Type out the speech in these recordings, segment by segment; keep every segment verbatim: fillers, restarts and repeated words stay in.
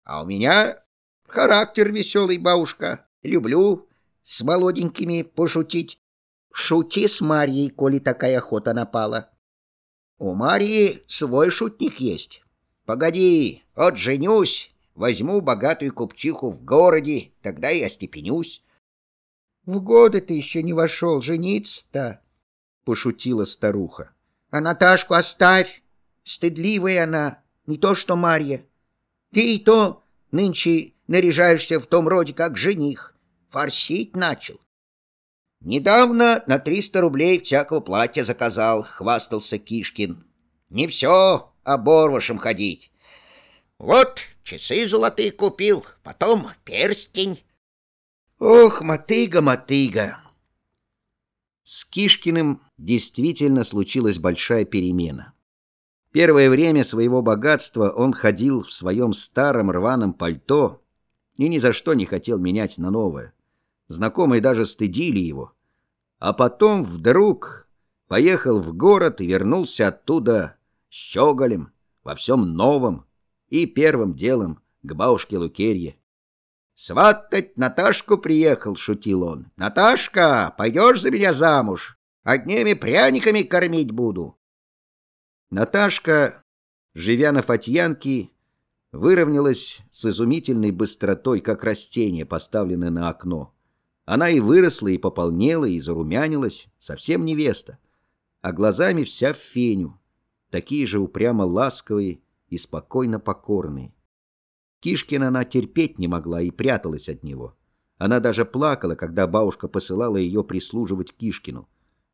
А у меня характер веселый, бабушка. Люблю с молоденькими пошутить. Шути с Марьей, коли такая охота напала. У Марьи свой шутник есть. Погоди, вот женюсь, возьму богатую купчиху в городе, тогда и остепенюсь. — В годы ты еще не вошел, жениться-то, — пошутила старуха. — А Наташку оставь, стыдливая она, не то что Марья. Ты и то нынче наряжаешься в том роде, как жених, форсить начал. Недавно на триста рублей всякого платья заказал, хвастался Кишкин. Не все оборвышем ходить. Вот часы золотые купил, потом перстень. Ох, мотыга, мотыга. С Кишкиным действительно случилась большая перемена. Первое время своего богатства он ходил в своем старом рваном пальто и ни за что не хотел менять на новое. Знакомые даже стыдили его. А потом вдруг поехал в город и вернулся оттуда с щеголем во всем новом и первым делом к бабушке Лукерье. «Сватать Наташку приехал», — шутил он. «Наташка, пойдешь за меня замуж? Одними пряниками кормить буду». Наташка, живя на Фатьянке, выровнялась с изумительной быстротой, как растение, поставленное на окно. Она и выросла, и пополнела, и зарумянилась, совсем невеста, а глазами вся в феню, такие же упрямо ласковые и спокойно покорные. Кишкина она терпеть не могла и пряталась от него. Она даже плакала, когда бабушка посылала ее прислуживать Кишкину.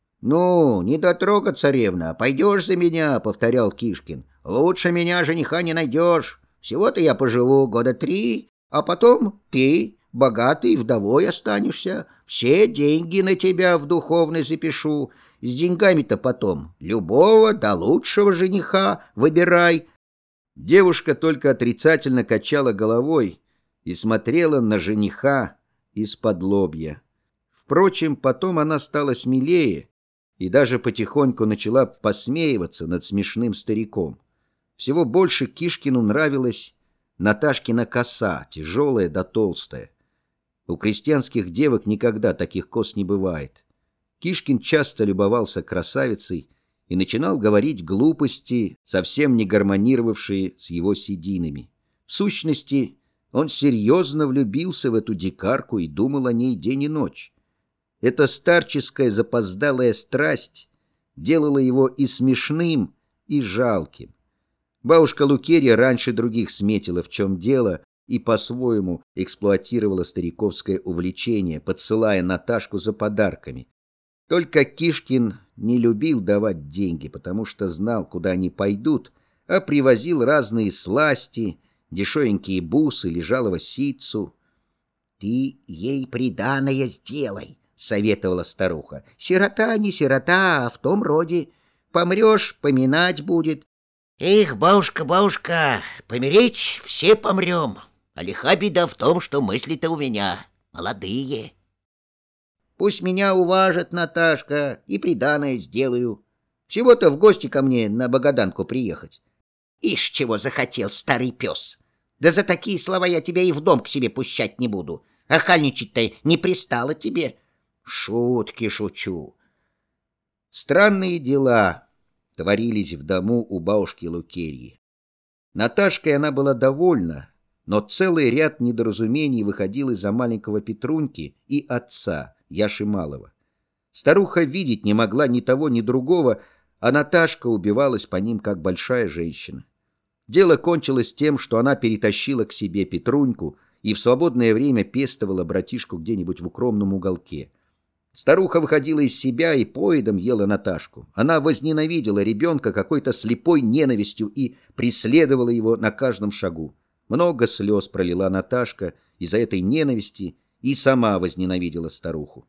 «Ну, не дотрога, царевна, пойдешь за меня», — повторял Кишкин. «Лучше меня жениха не найдешь. Всего-то я поживу года три, а потом ты, богатый, вдовой останешься. Все деньги на тебя в духовной запишу. С деньгами-то потом любого да лучшего жениха выбирай». Девушка только отрицательно качала головой и смотрела на жениха из-под лобья. Впрочем, потом она стала смелее и даже потихоньку начала посмеиваться над смешным стариком. Всего больше Кишкину нравилась Наташкина коса, тяжелая да толстая. У крестьянских девок никогда таких кос не бывает. Кишкин часто любовался красавицей и начинал говорить глупости, совсем не гармонировавшие с его сединами. В сущности, он серьезно влюбился в эту дикарку и думал о ней день и ночь. Эта старческая запоздалая страсть делала его и смешным, и жалким. Бабушка Лукерья раньше других сметила, в чем дело, и по-своему эксплуатировала стариковское увлечение, подсылая Наташку за подарками. Только Кишкин не любил давать деньги, потому что знал, куда они пойдут, а привозил разные сласти, дешевенькие бусы, лежалого ситцу. — Ты ей приданое сделай, — советовала старуха. — Сирота не сирота, а в том роде. Помрешь, поминать будет. — Эх, бабушка, бабушка, помереть все помрем, а лиха беда в том, что мысли-то у меня молодые. Пусть меня уважат, Наташка, и приданое сделаю. Всего-то в гости ко мне на Богаданку приехать. Ишь, чего захотел старый пес. Да за такие слова я тебя и в дом к себе пущать не буду. Охальничать-то не пристало тебе. Шутки шучу. Странные дела творились в дому у бабушки Лукерьи. Наташкой она была довольна, но целый ряд недоразумений выходил из-за маленького Петруньки и отца, Яши Малого. Старуха видеть не могла ни того, ни другого, а Наташка убивалась по ним, как большая женщина. Дело кончилось тем, что она перетащила к себе Петруньку и в свободное время пестовала братишку где-нибудь в укромном уголке. Старуха выходила из себя и поедом ела Наташку. Она возненавидела ребенка какой-то слепой ненавистью и преследовала его на каждом шагу. Много слез пролила Наташка из-за этой ненависти и сама возненавидела старуху.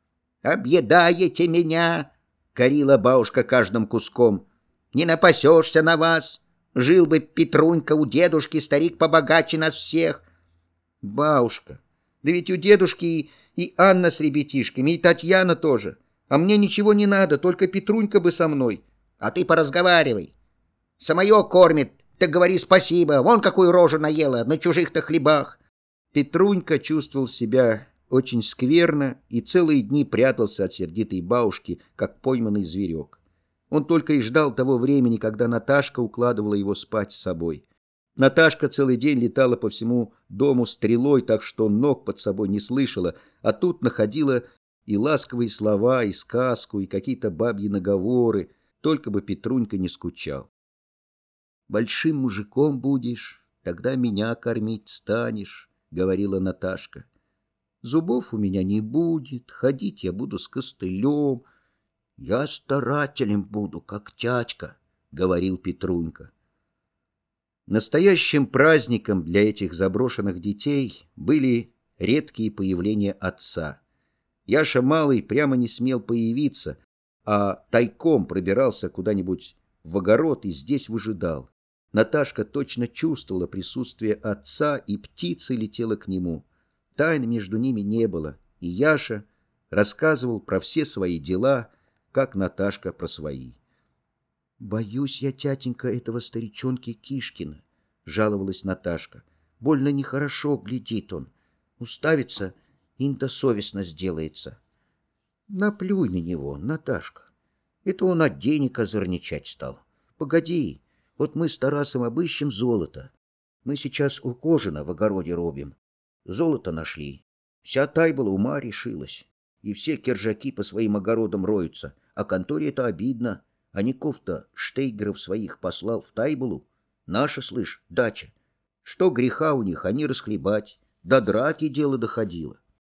«Объедаете меня!» — корила бабушка каждым куском. «Не напасешься на вас! Жил бы Петрунька у дедушки, старик побогаче нас всех!» «Бабушка, да ведь у дедушки и, и Анна с ребятишками, и Татьяна тоже. А мне ничего не надо, только Петрунька бы со мной». «А ты поразговаривай. Самое кормит, Так говори спасибо, вон какую рожу наела на чужих-то хлебах. Петрунька чувствовал себя очень скверно и целые дни прятался от сердитой бабушки, как пойманный зверек. Он только и ждал того времени, когда Наташка укладывала его спать с собой. Наташка целый день летала по всему дому стрелой, так что ног под собой не слышала, а тут находила и ласковые слова, и сказку, и какие-то бабьи наговоры, только бы Петрунька не скучал. «Большим мужиком будешь, тогда меня кормить станешь», — говорила Наташка. «Зубов у меня не будет, ходить я буду с костылем. Я старателем буду, как тятька», — говорил Петрунька. Настоящим праздником для этих заброшенных детей были редкие появления отца. Яша Малый прямо не смел появиться, а тайком пробирался куда-нибудь в огород и здесь выжидал. Наташка точно чувствовала присутствие отца, и птица летела к нему. Тайн между ними не было, и Яша рассказывал про все свои дела, как Наташка про свои. «Боюсь я, тятенька, этого старичонки Кишкина», — жаловалась Наташка. «Больно нехорошо глядит он. Уставится и недосовестно сделается». «Наплюй на него, Наташка. Это он от денег озорничать стал. Погоди, вот мы с Тарасом обыщем золото. Мы сейчас у Кожина в огороде робим. Золото нашли. Вся Тайбола ума решилась. И все киржаки по своим огородам роются. А конторе это обидно. Аников-то Штейгеров своих послал в Тайболу. Наша, слышь, дача. Что греха у них, они расхлебать. До драки дело доходило.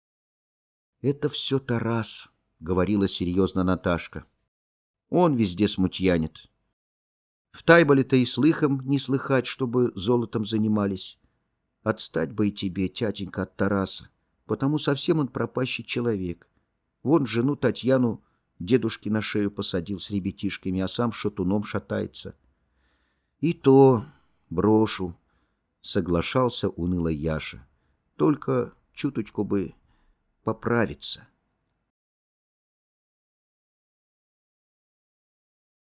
«Это все Тарас», — говорила серьезно Наташка. «Он везде смутьянит. В Тайболе-то и слыхом не слыхать, чтобы золотом занимались. Отстать бы и тебе, тятенька, от Тараса, потому совсем он пропащий человек. Вон жену Татьяну дедушке на шею посадил с ребятишками, а сам шатуном шатается». «И то брошу», — соглашался уныло Яша. «Только чуточку бы поправиться».